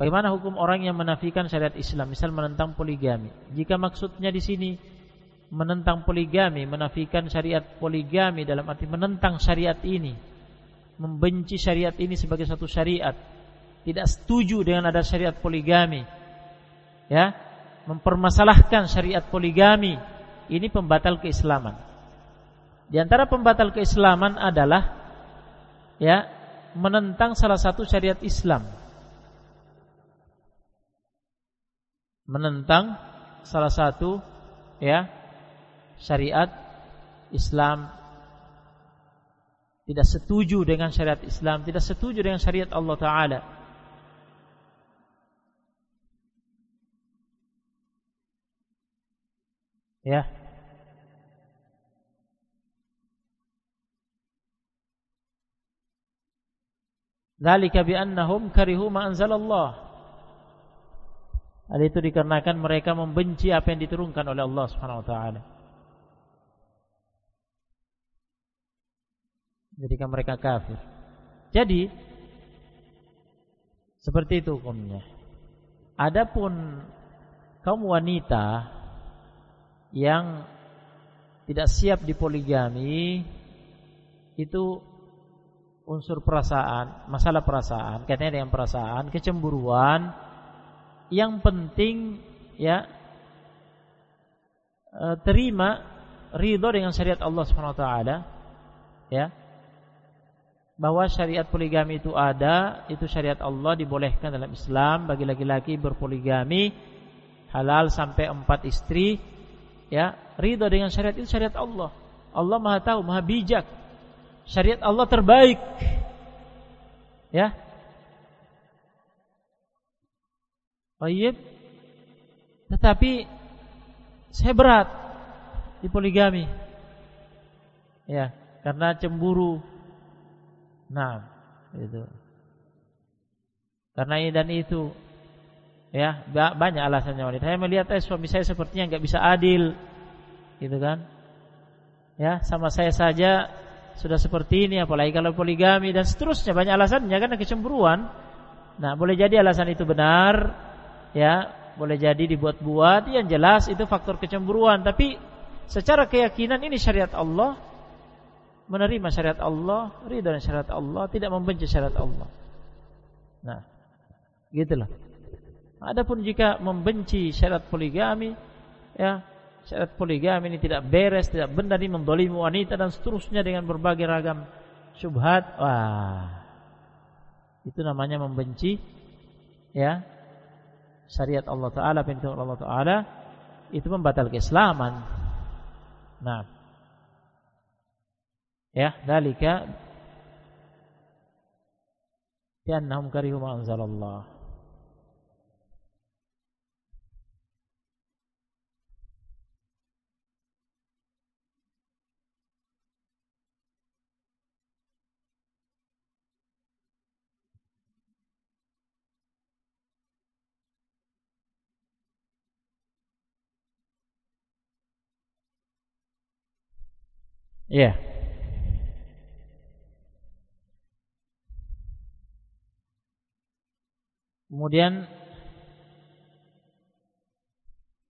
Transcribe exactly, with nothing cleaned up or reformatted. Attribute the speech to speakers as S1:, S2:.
S1: Bagaimana hukum orang yang menafikan syariat Islam, misal menentang poligami? Jika maksudnya di sini menentang poligami, menafikan syariat poligami dalam arti menentang syariat ini, membenci syariat ini sebagai satu syariat, tidak setuju dengan ada syariat poligami, ya, mempermasalahkan syariat poligami, ini pembatal keislaman. Di antara pembatal keislaman adalah, ya, menentang salah satu syariat Islam, menentang salah satu, ya, syariat Islam, tidak setuju dengan syariat Islam, tidak setuju dengan syariat Allah Ta'ala. Ya. Dzalika bi annahum karihu ma anzalallah. Hal itu dikarenakan mereka membenci apa yang diturunkan oleh Allah Subhanahu wa taala. Jadikan mereka kafir. Jadi seperti itu hukumnya. Adapun kaum wanita yang tidak siap dipoligami, itu unsur perasaan, masalah perasaan, kaitannya dengan perasaan, kecemburuan. Yang penting, ya, terima ridho dengan syariat Allah Subhanahu wa taala, ya, bahwa syariat poligami itu ada, itu syariat Allah, dibolehkan dalam Islam bagi laki-laki berpoligami, halal sampai empat istri, ya, ridho dengan syariat itu syariat Allah. Allah Maha tahu, Maha bijak. Syariat Allah terbaik, ya. Baik. Tetapi saya berat di poligami, ya, karena cemburu. Nah, itu. Karena ini dan itu, ya, banyak alasannya wanita. Saya melihat eh, suami saya sepertinya nggak bisa adil, gitu kan? Ya, sama saya saja sudah seperti ini, apalagi kalau poligami dan seterusnya, banyak alasannya karena kecemburuan. Nah, boleh jadi alasan itu benar, ya, boleh jadi dibuat-buat. Yang jelas itu faktor kecemburuan. Tapi secara keyakinan ini syariat Allah, menerima syariat Allah, ridha dengan syariat Allah, tidak membenci syariat Allah. Nah, gitulah. Adapun jika membenci syariat poligami, ya, syariat poligami ini tidak beres, tidak benar, ini mendolimi wanita dan seterusnya dengan berbagai ragam syubhat, wah, itu namanya membenci, ya, syariat Allah Ta'ala, perintah Allah Ta'ala, itu membatal keislaman. Nah, ya, dzalika bi annahum karihu ma anzalallah. Ya. Kemudian